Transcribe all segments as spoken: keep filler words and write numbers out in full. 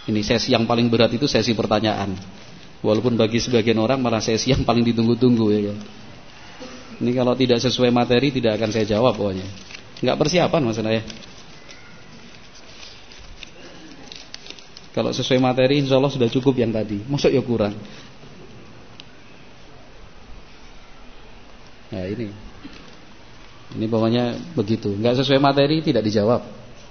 Ini sesi yang paling berat itu sesi pertanyaan. Walaupun bagi sebagian orang malah sesi yang paling ditunggu-tunggu ya kan. Ini kalau tidak sesuai materi tidak akan saya jawab pokoknya. Enggak persiapan maksudnya ya. Kalau sesuai materi insya Allah sudah cukup yang tadi. Masuk ya kurang. Nah ini. Ini pokoknya begitu. Enggak sesuai materi tidak dijawab.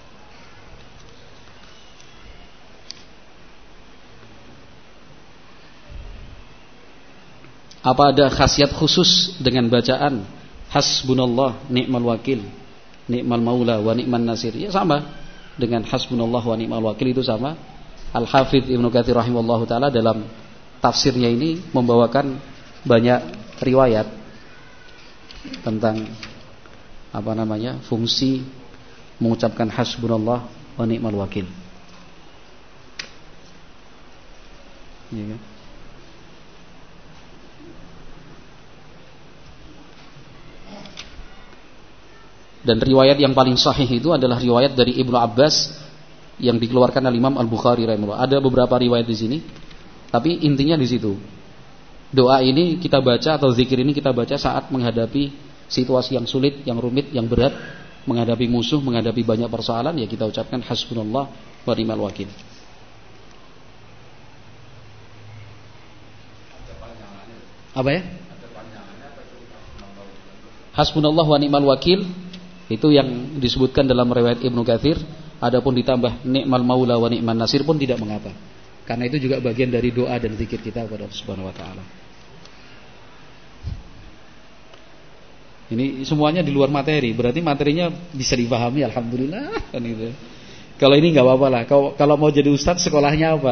Apa ada khasiat khusus dengan bacaan hasbunallah ni'mal wakil, ni'mal maula wa ni'man nasir? Ya sama dengan hasbunallah wa ni'mal wakil itu sama. Al-Hafidz Ibnu Katsir rahimahullahu taala dalam tafsirnya ini membawakan banyak riwayat tentang apa namanya? Fungsi mengucapkan hasbunallah wa ni'mal wakil. Ya kan? Dan riwayat yang paling sahih itu adalah riwayat dari Ibnu Abbas yang dikeluarkan oleh Imam Al-Bukhari rahimahullah. Ada beberapa riwayat di sini, tapi intinya di situ. Doa ini kita baca atau zikir ini kita baca saat menghadapi situasi yang sulit, yang rumit, yang berat, menghadapi musuh, menghadapi banyak persoalan, ya kita ucapkan hasbunallah wa ni'mal wakil. Apa ya? Hasbunallah wa ni'mal wakil itu yang disebutkan dalam riwayat Ibnu Katsir. Adapun ditambah ni'mal maula wa ni'man nasir pun tidak mengapa. Karena itu juga bagian dari doa dan zikir kita kepada Allah Subhanahu wa taala. Ini semuanya di luar materi, berarti materinya bisa dipahami alhamdulillah kan itu. Kalau ini enggak apa-apa lah. Kalau kalau mau jadi ustadz sekolahnya apa?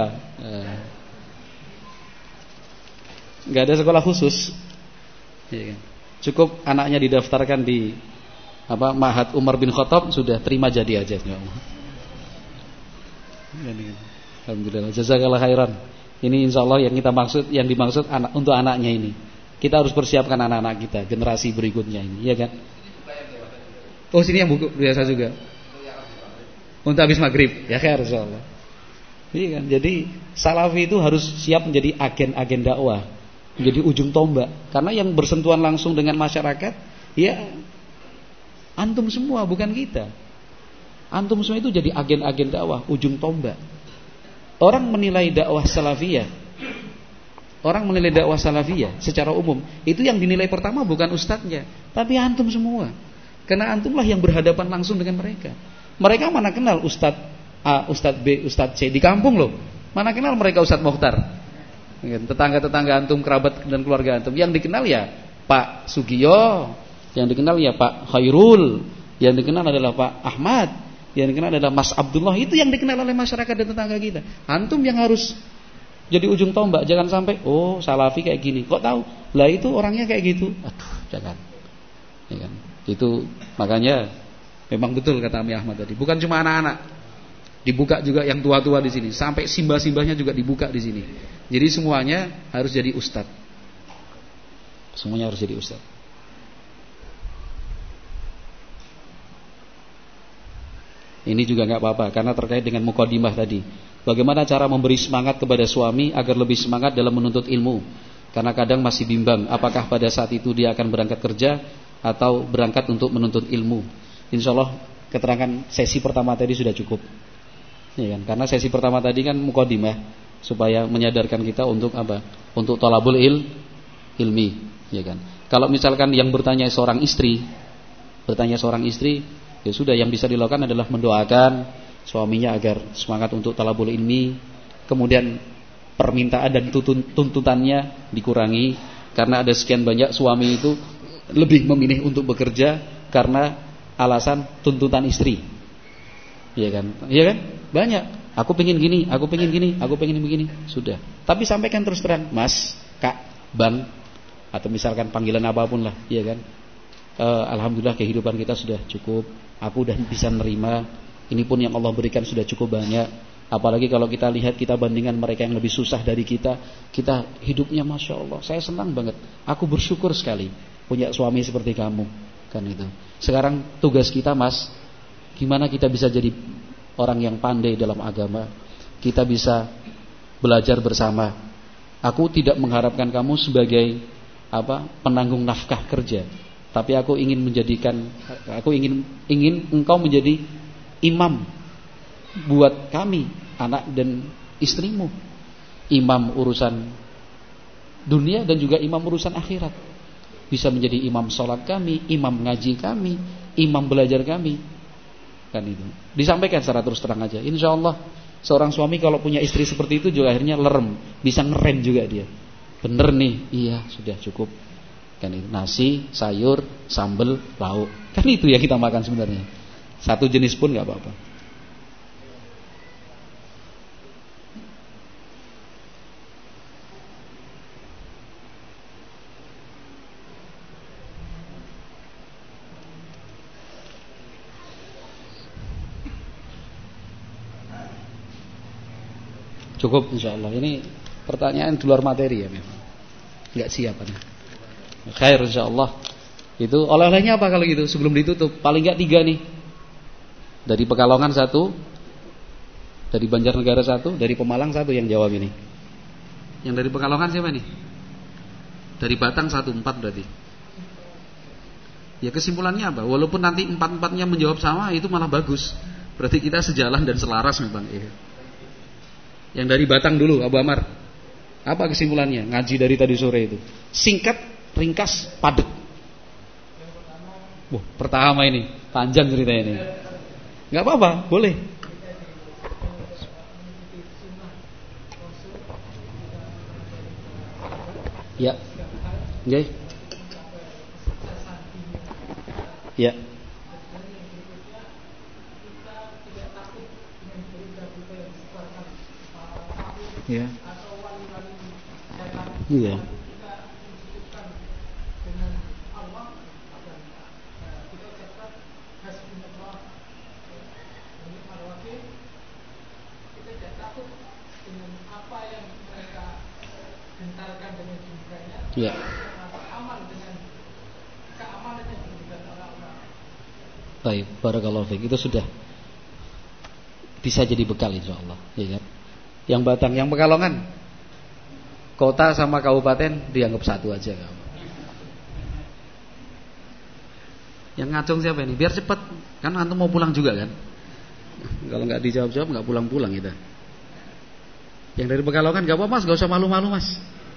Enggak ada sekolah khusus. Ya kan? Cukup anaknya didaftarkan di apa Ma'had Umar bin Khattab sudah terima jadi aja ya Allah. Alhamdulillah jazakallahu khairan. Ini insyaallah yang kita maksud yang dimaksud anak untuk anaknya ini. Kita harus persiapkan anak-anak kita generasi berikutnya ini, ya kan? Oh, sini yang buku biasa juga. Untuk habis maghrib, ya khair insyaallah. Iya kan? Jadi salafi itu harus siap menjadi agen-agen dakwah, menjadi ujung tombak. Karena yang bersentuhan langsung dengan masyarakat, ya antum semua, bukan kita. Antum semua itu jadi agen-agen dakwah, ujung tombak. Orang menilai dakwah salafiyah, orang menilai dakwah salafiyah secara umum, itu yang dinilai pertama bukan ustadznya, tapi antum semua. Karena antumlah yang berhadapan langsung dengan mereka. Mereka mana kenal ustadz A, ustadz B, ustadz C di kampung loh. Mana kenal mereka Ustadz Mokhtar. Tetangga-tetangga antum, kerabat dan keluarga antum. Yang dikenal ya Pak Sugiyo, yang dikenal ya Pak Khairul, yang dikenal adalah Pak Ahmad, yang dikenal adalah Mas Abdullah. Itu yang dikenal oleh masyarakat dan tetangga kita. Antum yang harus jadi ujung tombak. Jangan sampai oh salafi kayak gini, kok tahu? Lah itu orangnya kayak gitu. Aduh, jangan. Ya kan? Itu makanya memang betul kata Ami Ahmad tadi. Bukan cuma anak-anak, dibuka juga yang tua-tua di sini. Sampai simbah-simbahnya juga dibuka di sini. Jadi semuanya harus jadi ustadz. Semuanya harus jadi ustadz. Ini juga nggak apa-apa karena terkait dengan mukadimah tadi. Bagaimana cara memberi semangat kepada suami agar lebih semangat dalam menuntut ilmu? Karena kadang masih bimbang apakah pada saat itu dia akan berangkat kerja atau berangkat untuk menuntut ilmu. Insya Allah keterangan sesi pertama tadi sudah cukup. Ya kan? Karena sesi pertama tadi kan mukadimah supaya menyadarkan kita untuk apa? Untuk thalabul il, ilmi, ya kan? Kalau misalkan yang bertanya seorang istri, bertanya seorang istri, ya sudah, yang bisa dilakukan adalah mendoakan suaminya agar semangat untuk talabul ilmi. Kemudian permintaan dan tuntutannya dikurangi, karena ada sekian banyak suami itu lebih memilih untuk bekerja karena alasan tuntutan istri. Iya kan? Iya kan? Banyak. Aku pengen gini, aku pengen gini, aku pengen begini. Sudah. Tapi sampaikan terus terang, Mas, Kak, Bang, atau misalkan panggilan apapun lah, iya kan? Uh, Alhamdulillah kehidupan kita sudah cukup. Aku udah bisa menerima. Ini pun yang Allah berikan sudah cukup banyak. Apalagi kalau kita lihat, kita bandingkan mereka yang lebih susah dari kita, kita hidupnya Masya Allah, saya senang banget. Aku bersyukur sekali punya suami seperti kamu. Kan itu. Sekarang tugas kita, Mas, gimana kita bisa jadi orang yang pandai dalam agama, kita bisa belajar bersama. Aku tidak mengharapkan kamu sebagai apa penanggung nafkah kerja, tapi aku ingin menjadikan, aku ingin ingin engkau menjadi imam buat kami, anak dan istrimu. Imam urusan dunia dan juga imam urusan akhirat. Bisa menjadi imam sholat kami, imam ngaji kami, imam belajar kami. Kan itu. Disampaikan secara terus terang aja. Insya Allah seorang suami kalau punya istri seperti itu juga akhirnya lerem, bisa ngerem juga dia. Bener nih, iya sudah cukup. Kan itu, nasi, sayur, sambal, lauk. Kan itu ya kita makan sebenarnya. Satu jenis pun nggak apa-apa. Cukup insyaallah. Ini pertanyaan di luar materi ya memang. Enggak siap kan. Khair insyaallah. Itu oleh-olehnya apa kalau gitu sebelum ditutup? Paling enggak tiga nih. Dari Pekalongan satu, dari Banjarnegara satu, dari Pemalang satu yang jawab ini. Yang dari Pekalongan siapa nih? Dari Batang satu, empat berarti. Ya kesimpulannya apa? Walaupun nanti empat-empatnya menjawab sama, itu malah bagus. Berarti kita sejalan dan selaras memang. Ya. Yang dari Batang dulu, Abu Amar. Apa kesimpulannya? Ngaji dari tadi sore itu. Singkat, ringkas, padat. Wah, pertama ini panjang ceritanya ini. Enggak apa-apa, boleh. Ya. Oke. Ya. Ya. Iya. Ya. Baik, barakallahu fiik. Itu sudah bisa jadi bekal insyaallah, ya kan? Yang Batang, yang Pekalongan, kota sama kabupaten dianggap satu aja kamu. Yang ngacung siapa ini? Biar cepat, kan antum mau pulang juga kan? Kalau nggak dijawab-jawab nggak pulang-pulang kita. Yang dari Pekalongan nggak apa-apa, mas, nggak usah malu-malu mas.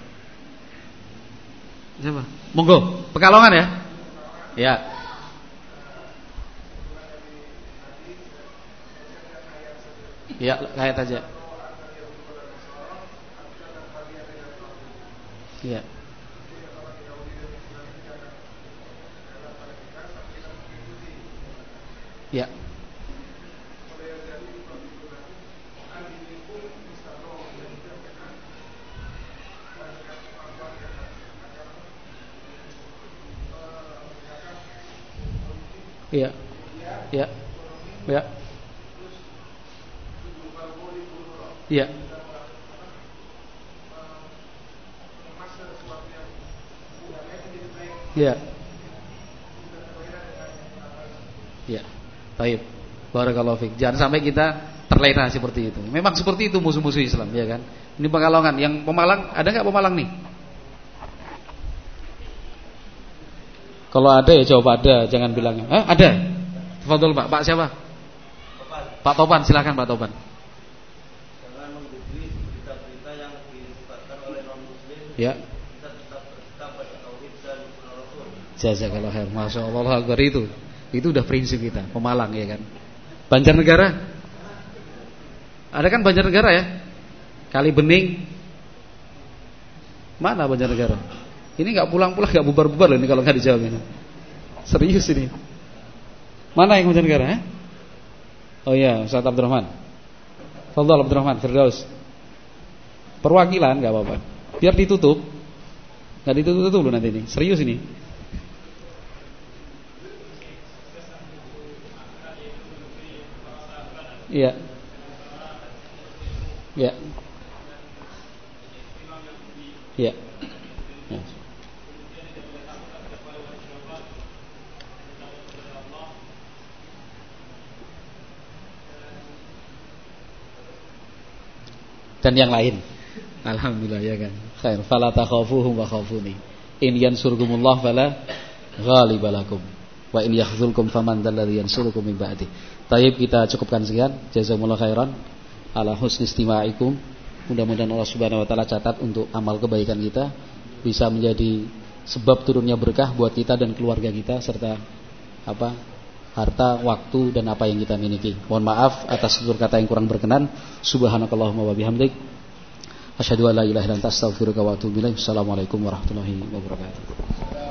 Siapa? Monggo, Pekalongan ya? Ya. Ya, kayak aja. Ya. Ya. Ya. Ya. Ya. Ya. Ya. Ya. Baik. Barakallahu fiik. Jangan sampai kita terlena seperti itu. Memang seperti itu musuh-musuh Islam, ya kan? Ini Pekalongan, yang Pemalang, ada enggak Pemalang nih? Kalau ada ya jawab ada, jangan bilang, "Eh, ada." Tafadhol Pak. Pak siapa? Topan. Pak Topan, silakan Pak Topan. Jangan mengikuti berita-berita yang disebarkan oleh non-muslim. Ya. Kita tetap bersikap pada tauhid dan sunnah Rasul. Jazakallahu khair. Masyaallah akbar itu. Itu udah prinsip kita, Pemalang ya kan. Banjarnegara. Ada kan Banjarnegara ya? Kali Bening. Mana Banjarnegara? Ini enggak pulang-pulang, enggak bubar-bubar loh ini kalau enggak dijawab ini. Serius ini. Mana yang Banjarnegara? Eh? Oh iya, Ustaz Abdurrahman. Fadhal Abdurrahman Firdaus. Perwakilan enggak apa-apa. Biar ditutup. Enggak ditutup dulu nanti ini. Serius ini. Iya. Iya. Iya. Ya. dan yang lain. Alhamdulillah ya kan. Khair. Fala takhafuhum wa khafuni. In yansurkumullah fala ghaliba lakum. Wa in yakhzulkum faman dzalladzi yansurukum min ba'di. Tayyib, kita cukupkan sekian. Jazakumullah khairan ala husni istima'ikum. Mudah-mudahan Allah Subhanahu wa taala catat untuk amal kebaikan kita bisa menjadi sebab turunnya berkah buat kita dan keluarga kita serta apa? harta, waktu dan apa yang kita miliki. Mohon maaf atas tutur kata yang kurang berkenan. Subhanakallahumma wa bihamdik asyhadu an la ilaha illa anta astaghfiruka wa atubu ilaik. Assalamualaikum warahmatullahi wabarakatuh.